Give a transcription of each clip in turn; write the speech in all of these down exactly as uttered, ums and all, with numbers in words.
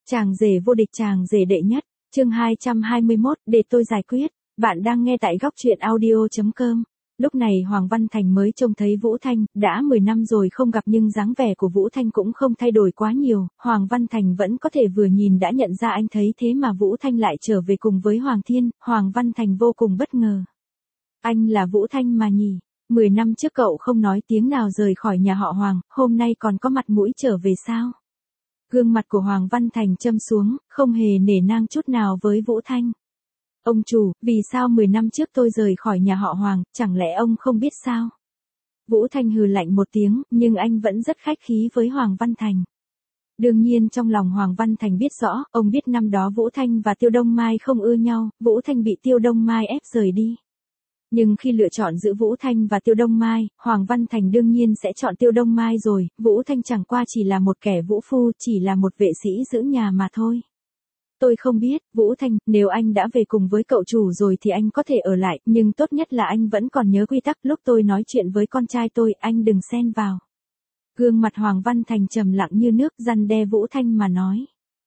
Chàng rể vô địch, chàng rể đệ nhất, chương hai trăm hai mươi mốt, để tôi giải quyết. Bạn đang nghe tại góc truyện audio chấm com. Lúc này Hoàng Văn Thành mới trông thấy Vũ Thanh, đã mười năm rồi không gặp nhưng dáng vẻ của Vũ Thanh cũng không thay đổi quá nhiều, Hoàng Văn Thành vẫn có thể vừa nhìn đã nhận ra anh. Thấy thế mà Vũ Thanh lại trở về cùng với Hoàng Thiên, Hoàng Văn Thành vô cùng bất ngờ. Anh là Vũ Thanh mà nhỉ? Mười năm trước cậu không nói tiếng nào rời khỏi nhà họ Hoàng, hôm nay còn có mặt mũi trở về sao? Gương mặt của Hoàng Văn Thành châm xuống, không hề nể nang chút nào với Vũ Thanh. Ông chủ, vì sao mười năm trước tôi rời khỏi nhà họ Hoàng, chẳng lẽ ông không biết sao? Vũ Thanh hừ lạnh một tiếng, nhưng anh vẫn rất khách khí với Hoàng Văn Thành. Đương nhiên trong lòng Hoàng Văn Thành biết rõ, ông biết năm đó Vũ Thanh và Tiêu Đông Mai không ưa nhau, Vũ Thanh bị Tiêu Đông Mai ép rời đi. Nhưng khi lựa chọn giữa Vũ Thanh và Tiêu Đông Mai, Hoàng Văn Thành đương nhiên sẽ chọn Tiêu Đông Mai rồi, Vũ Thanh chẳng qua chỉ là một kẻ vũ phu, chỉ là một vệ sĩ giữ nhà mà thôi. Tôi không biết, Vũ Thanh, nếu anh đã về cùng với cậu chủ rồi thì anh có thể ở lại, nhưng tốt nhất là anh vẫn còn nhớ quy tắc, lúc tôi nói chuyện với con trai tôi, anh đừng xen vào. Gương mặt Hoàng Văn Thành trầm lặng như nước, răn đe Vũ Thanh mà nói.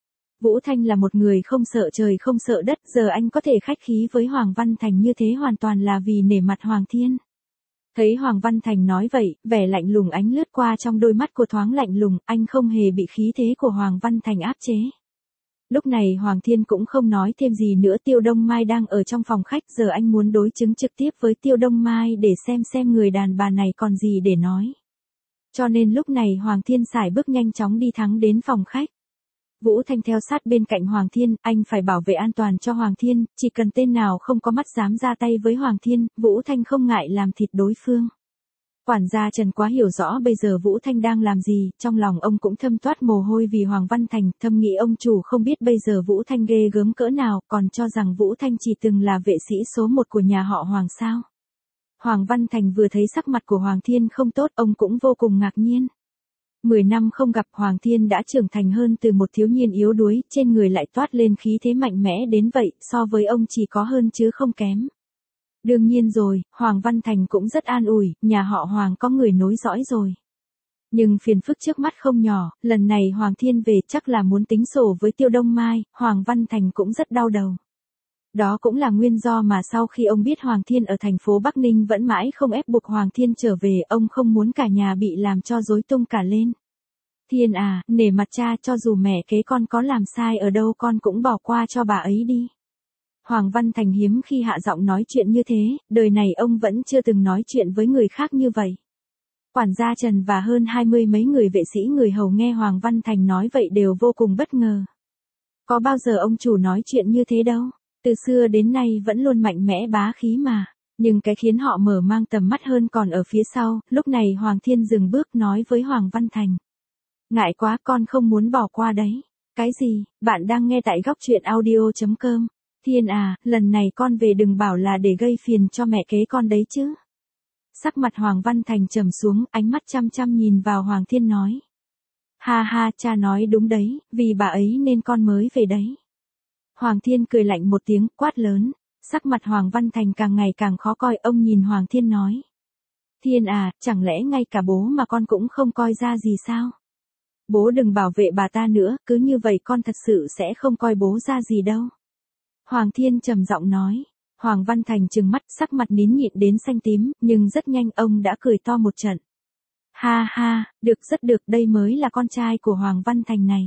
Vũ Thanh là một người không sợ trời không sợ đất, giờ anh có thể khách khí với Hoàng Văn Thành như thế hoàn toàn là vì nể mặt Hoàng Thiên. Thấy Hoàng Văn Thành nói vậy, vẻ lạnh lùng ánh lướt qua trong đôi mắt của thoáng lạnh lùng, anh không hề bị khí thế của Hoàng Văn Thành áp chế. Lúc này Hoàng Thiên cũng không nói thêm gì nữa, Tiêu Đông Mai đang ở trong phòng khách, giờ anh muốn đối chứng trực tiếp với Tiêu Đông Mai để xem xem người đàn bà này còn gì để nói. Cho nên lúc này Hoàng Thiên sải bước nhanh chóng đi thẳng đến phòng khách. Vũ Thanh theo sát bên cạnh Hoàng Thiên, anh phải bảo vệ an toàn cho Hoàng Thiên, chỉ cần tên nào không có mắt dám ra tay với Hoàng Thiên, Vũ Thanh không ngại làm thịt đối phương. Quản gia Trần quá hiểu rõ bây giờ Vũ Thanh đang làm gì, trong lòng ông cũng thâm toát mồ hôi vì Hoàng Văn Thành, thầm nghĩ ông chủ không biết bây giờ Vũ Thanh ghê gớm cỡ nào, còn cho rằng Vũ Thanh chỉ từng là vệ sĩ số một của nhà họ Hoàng sao. Hoàng Văn Thành vừa thấy sắc mặt của Hoàng Thiên không tốt, ông cũng vô cùng ngạc nhiên. Mười năm không gặp, Hoàng Thiên đã trưởng thành hơn từ một thiếu niên yếu đuối, trên người lại toát lên khí thế mạnh mẽ đến vậy, so với ông chỉ có hơn chứ không kém. Đương nhiên rồi, Hoàng Văn Thành cũng rất an ủi, nhà họ Hoàng có người nối dõi rồi. Nhưng phiền phức trước mắt không nhỏ, lần này Hoàng Thiên về chắc là muốn tính sổ với Tiêu Đông Mai, Hoàng Văn Thành cũng rất đau đầu. Đó cũng là nguyên do mà sau khi ông biết Hoàng Thiên ở thành phố Bắc Ninh vẫn mãi không ép buộc Hoàng Thiên trở về, ông không muốn cả nhà bị làm cho rối tung cả lên. Thiên à, nể mặt cha, cho dù mẹ kế con có làm sai ở đâu con cũng bỏ qua cho bà ấy đi. Hoàng Văn Thành hiếm khi hạ giọng nói chuyện như thế, đời này ông vẫn chưa từng nói chuyện với người khác như vậy. Quản gia Trần và hơn hai mươi mấy người vệ sĩ người hầu nghe Hoàng Văn Thành nói vậy đều vô cùng bất ngờ. Có bao giờ ông chủ nói chuyện như thế đâu, từ xưa đến nay vẫn luôn mạnh mẽ bá khí mà. Nhưng cái khiến họ mở mang tầm mắt hơn còn ở phía sau, lúc này Hoàng Thiên dừng bước nói với Hoàng Văn Thành. Ngại quá, con không muốn bỏ qua đấy. Cái gì, bạn đang nghe tại góc truyện audio chấm com. Thiên à, lần này con về đừng bảo là để gây phiền cho mẹ kế con đấy chứ. Sắc mặt Hoàng Văn Thành trầm xuống, ánh mắt chăm chăm nhìn vào Hoàng Thiên nói. Ha ha, cha nói đúng đấy, vì bà ấy nên con mới về đấy. Hoàng Thiên cười lạnh một tiếng, quát lớn. Sắc mặt Hoàng Văn Thành càng ngày càng khó coi, ông nhìn Hoàng Thiên nói. Thiên à, chẳng lẽ ngay cả bố mà con cũng không coi ra gì sao? Bố đừng bảo vệ bà ta nữa, cứ như vậy con thật sự sẽ không coi bố ra gì đâu. Hoàng Thiên trầm giọng nói. Hoàng Văn Thành trừng mắt, sắc mặt nín nhịn đến xanh tím, nhưng rất nhanh ông đã cười to một trận. Ha ha, được, rất được, đây mới là con trai của Hoàng Văn Thành này.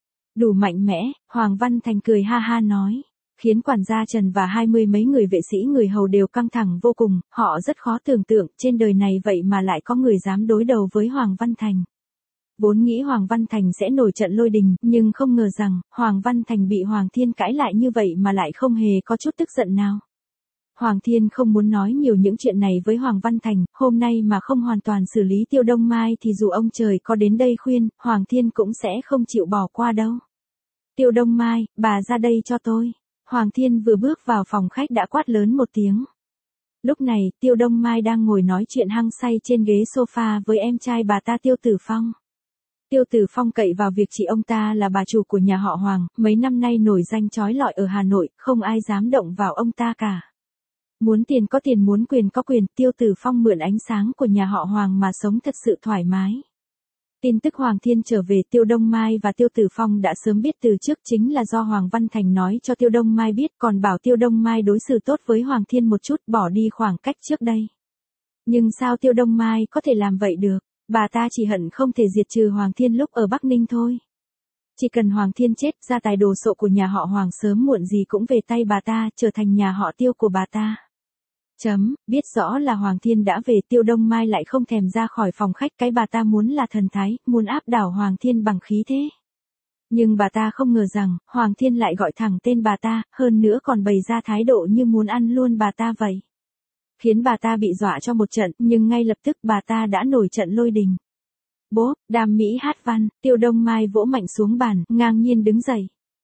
Đủ mạnh mẽ, Hoàng Văn Thành cười ha ha nói. Khiến quản gia Trần và hai mươi mấy người vệ sĩ người hầu đều căng thẳng vô cùng, họ rất khó tưởng tượng, trên đời này vậy mà lại có người dám đối đầu với Hoàng Văn Thành. Vốn nghĩ Hoàng Văn Thành sẽ nổi trận lôi đình, nhưng không ngờ rằng, Hoàng Văn Thành bị Hoàng Thiên cãi lại như vậy mà lại không hề có chút tức giận nào. Hoàng Thiên không muốn nói nhiều những chuyện này với Hoàng Văn Thành, hôm nay mà không hoàn toàn xử lý Tiêu Đông Mai thì dù ông trời có đến đây khuyên, Hoàng Thiên cũng sẽ không chịu bỏ qua đâu. Tiêu Đông Mai, bà ra đây cho tôi. Hoàng Thiên vừa bước vào phòng khách đã quát lớn một tiếng. Lúc này, Tiêu Đông Mai đang ngồi nói chuyện hăng say trên ghế sofa với em trai bà ta Tiêu Tử Phong. Tiêu Tử Phong cậy vào việc chị ông ta là bà chủ của nhà họ Hoàng, mấy năm nay nổi danh chói lọi ở Hà Nội, không ai dám động vào ông ta cả. Muốn tiền có tiền, muốn quyền có quyền, Tiêu Tử Phong mượn ánh sáng của nhà họ Hoàng mà sống thật sự thoải mái. Tin tức Hoàng Thiên trở về Tiêu Đông Mai và Tiêu Tử Phong đã sớm biết từ trước, chính là do Hoàng Văn Thành nói cho Tiêu Đông Mai biết, còn bảo Tiêu Đông Mai đối xử tốt với Hoàng Thiên một chút, bỏ đi khoảng cách trước đây. Nhưng sao Tiêu Đông Mai có thể làm vậy được, bà ta chỉ hận không thể diệt trừ Hoàng Thiên lúc ở Bắc Ninh thôi. Chỉ cần Hoàng Thiên chết, gia tài đồ sộ của nhà họ Hoàng sớm muộn gì cũng về tay bà ta, trở thành nhà họ Tiêu của bà ta. Chấm, biết rõ là Hoàng Thiên đã về, Tiêu Đông Mai lại không thèm ra khỏi phòng khách, cái bà ta muốn là thần thái, muốn áp đảo Hoàng Thiên bằng khí thế. Nhưng bà ta không ngờ rằng, Hoàng Thiên lại gọi thẳng tên bà ta, hơn nữa còn bày ra thái độ như muốn ăn luôn bà ta vậy. Khiến bà ta bị dọa cho một trận, nhưng ngay lập tức bà ta đã nổi trận lôi đình. Bố, đam mỹ hát văn, Tiêu Đông Mai vỗ mạnh xuống bàn, ngang nhiên đứng dậy.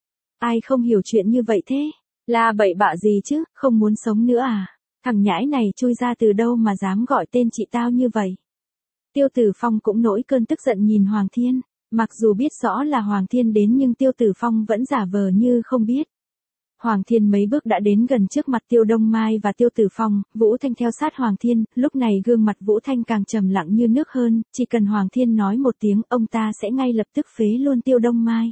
Ai không hiểu chuyện như vậy thế? Là bậy bạ gì chứ, không muốn sống nữa à? Thằng nhãi này chui ra từ đâu mà dám gọi tên chị tao như vậy? Tiêu Tử Phong cũng nổi cơn tức giận nhìn Hoàng Thiên, mặc dù biết rõ là Hoàng Thiên đến nhưng Tiêu Tử Phong vẫn giả vờ như không biết. Hoàng Thiên mấy bước đã đến gần trước mặt Tiêu Đông Mai và Tiêu Tử Phong, Vũ Thanh theo sát Hoàng Thiên, lúc này gương mặt Vũ Thanh càng trầm lặng như nước hơn, chỉ cần Hoàng Thiên nói một tiếng, ông ta sẽ ngay lập tức phế luôn Tiêu Đông Mai.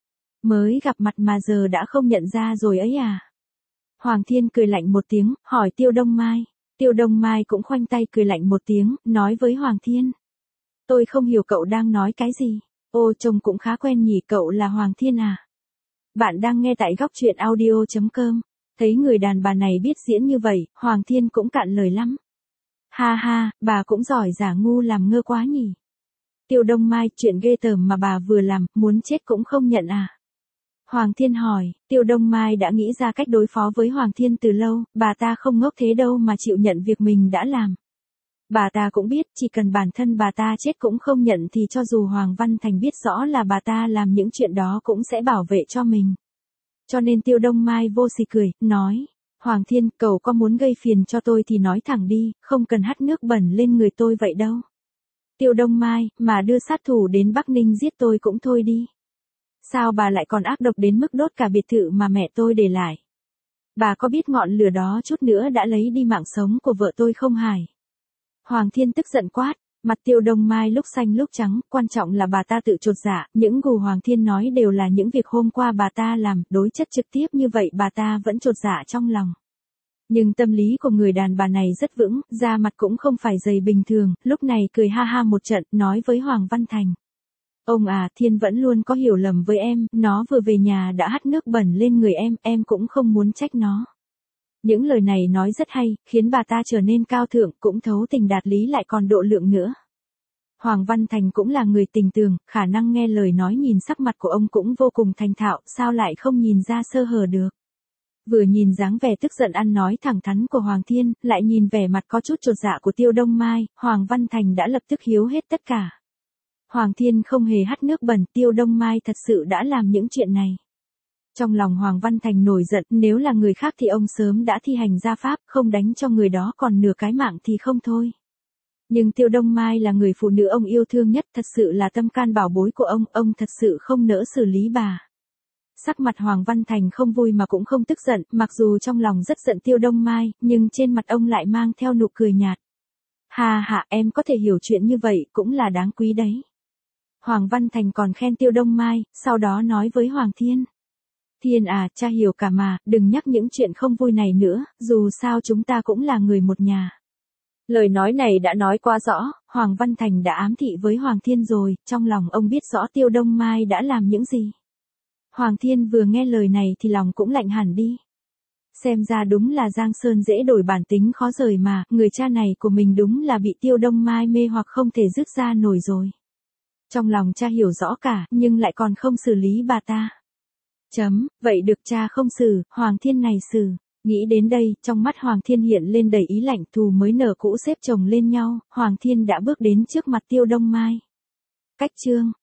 Mới gặp mặt mà giờ đã không nhận ra rồi ấy à? Hoàng Thiên cười lạnh một tiếng, hỏi Tiêu Đông Mai. Tiêu Đông Mai cũng khoanh tay cười lạnh một tiếng, nói với Hoàng Thiên. Tôi không hiểu cậu đang nói cái gì. Ô, trông cũng khá quen nhỉ, cậu là Hoàng Thiên à? Bạn đang nghe tại góc truyện audio chấm com. Thấy người đàn bà này biết diễn như vậy, Hoàng Thiên cũng cạn lời lắm. Ha ha, bà cũng giỏi giả ngu làm ngơ quá nhỉ. Tiêu Đông Mai, chuyện ghê tởm mà bà vừa làm, muốn chết cũng không nhận à? Hoàng Thiên hỏi, Tiêu Đông Mai đã nghĩ ra cách đối phó với Hoàng Thiên từ lâu, bà ta không ngốc thế đâu mà chịu nhận việc mình đã làm. Bà ta cũng biết, chỉ cần bản thân bà ta chết cũng không nhận thì cho dù Hoàng Văn Thành biết rõ là bà ta làm những chuyện đó cũng sẽ bảo vệ cho mình. Cho nên Tiêu Đông Mai vô sỉ cười, nói, Hoàng Thiên, cậu có muốn gây phiền cho tôi thì nói thẳng đi, không cần hắt nước bẩn lên người tôi vậy đâu. Tiêu Đông Mai, mà đưa sát thủ đến Bắc Ninh giết tôi cũng thôi đi. Sao bà lại còn ác độc đến mức đốt cả biệt thự mà mẹ tôi để lại? Bà có biết ngọn lửa đó chút nữa đã lấy đi mạng sống của vợ tôi không hài? Hoàng Thiên tức giận quát, mặt Tiêu Đông Mai lúc xanh lúc trắng, quan trọng là bà ta tự chột dạ, những gù Hoàng Thiên nói đều là những việc hôm qua bà ta làm, đối chất trực tiếp như vậy bà ta vẫn chột dạ trong lòng. Nhưng tâm lý của người đàn bà này rất vững, da mặt cũng không phải dày bình thường, lúc này cười ha ha một trận, nói với Hoàng Văn Thành. Ông à, Thiên vẫn luôn có hiểu lầm với em, nó vừa về nhà đã hắt nước bẩn lên người em, em cũng không muốn trách nó. Những lời này nói rất hay, khiến bà ta trở nên cao thượng, cũng thấu tình đạt lý lại còn độ lượng nữa. Hoàng Văn Thành cũng là người tình tường, khả năng nghe lời nói nhìn sắc mặt của ông cũng vô cùng thành thạo, sao lại không nhìn ra sơ hở được. Vừa nhìn dáng vẻ tức giận ăn nói thẳng thắn của Hoàng Thiên, lại nhìn vẻ mặt có chút chột dạ của Tiêu Đông Mai, Hoàng Văn Thành đã lập tức hiếu hết tất cả. Hoàng Thiên không hề hắt nước bẩn, Tiêu Đông Mai thật sự đã làm những chuyện này. Trong lòng Hoàng Văn Thành nổi giận, nếu là người khác thì ông sớm đã thi hành gia pháp, không đánh cho người đó còn nửa cái mạng thì không thôi. Nhưng Tiêu Đông Mai là người phụ nữ ông yêu thương nhất, thật sự là tâm can bảo bối của ông, ông thật sự không nỡ xử lý bà. Sắc mặt Hoàng Văn Thành không vui mà cũng không tức giận, mặc dù trong lòng rất giận Tiêu Đông Mai, nhưng trên mặt ông lại mang theo nụ cười nhạt. Hà hà, em có thể hiểu chuyện như vậy, cũng là đáng quý đấy. Hoàng Văn Thành còn khen Tiêu Đông Mai, sau đó nói với Hoàng Thiên. Thiên à, cha hiểu cả mà, đừng nhắc những chuyện không vui này nữa, dù sao chúng ta cũng là người một nhà. Lời nói này đã nói quá rõ, Hoàng Văn Thành đã ám thị với Hoàng Thiên rồi, trong lòng ông biết rõ Tiêu Đông Mai đã làm những gì. Hoàng Thiên vừa nghe lời này thì lòng cũng lạnh hẳn đi. Xem ra đúng là Giang Sơn dễ đổi bản tính khó rời mà, người cha này của mình đúng là bị Tiêu Đông Mai mê hoặc không thể dứt ra nổi rồi. Trong lòng cha hiểu rõ cả, nhưng lại còn không xử lý bà ta. Chấm, vậy được cha không xử, Hoàng Thiên này xử. Nghĩ đến đây, trong mắt Hoàng Thiên hiện lên đầy ý lạnh, thù mới nở cũ xếp chồng lên nhau, Hoàng Thiên đã bước đến trước mặt Tiêu Đông Mai. Cách chương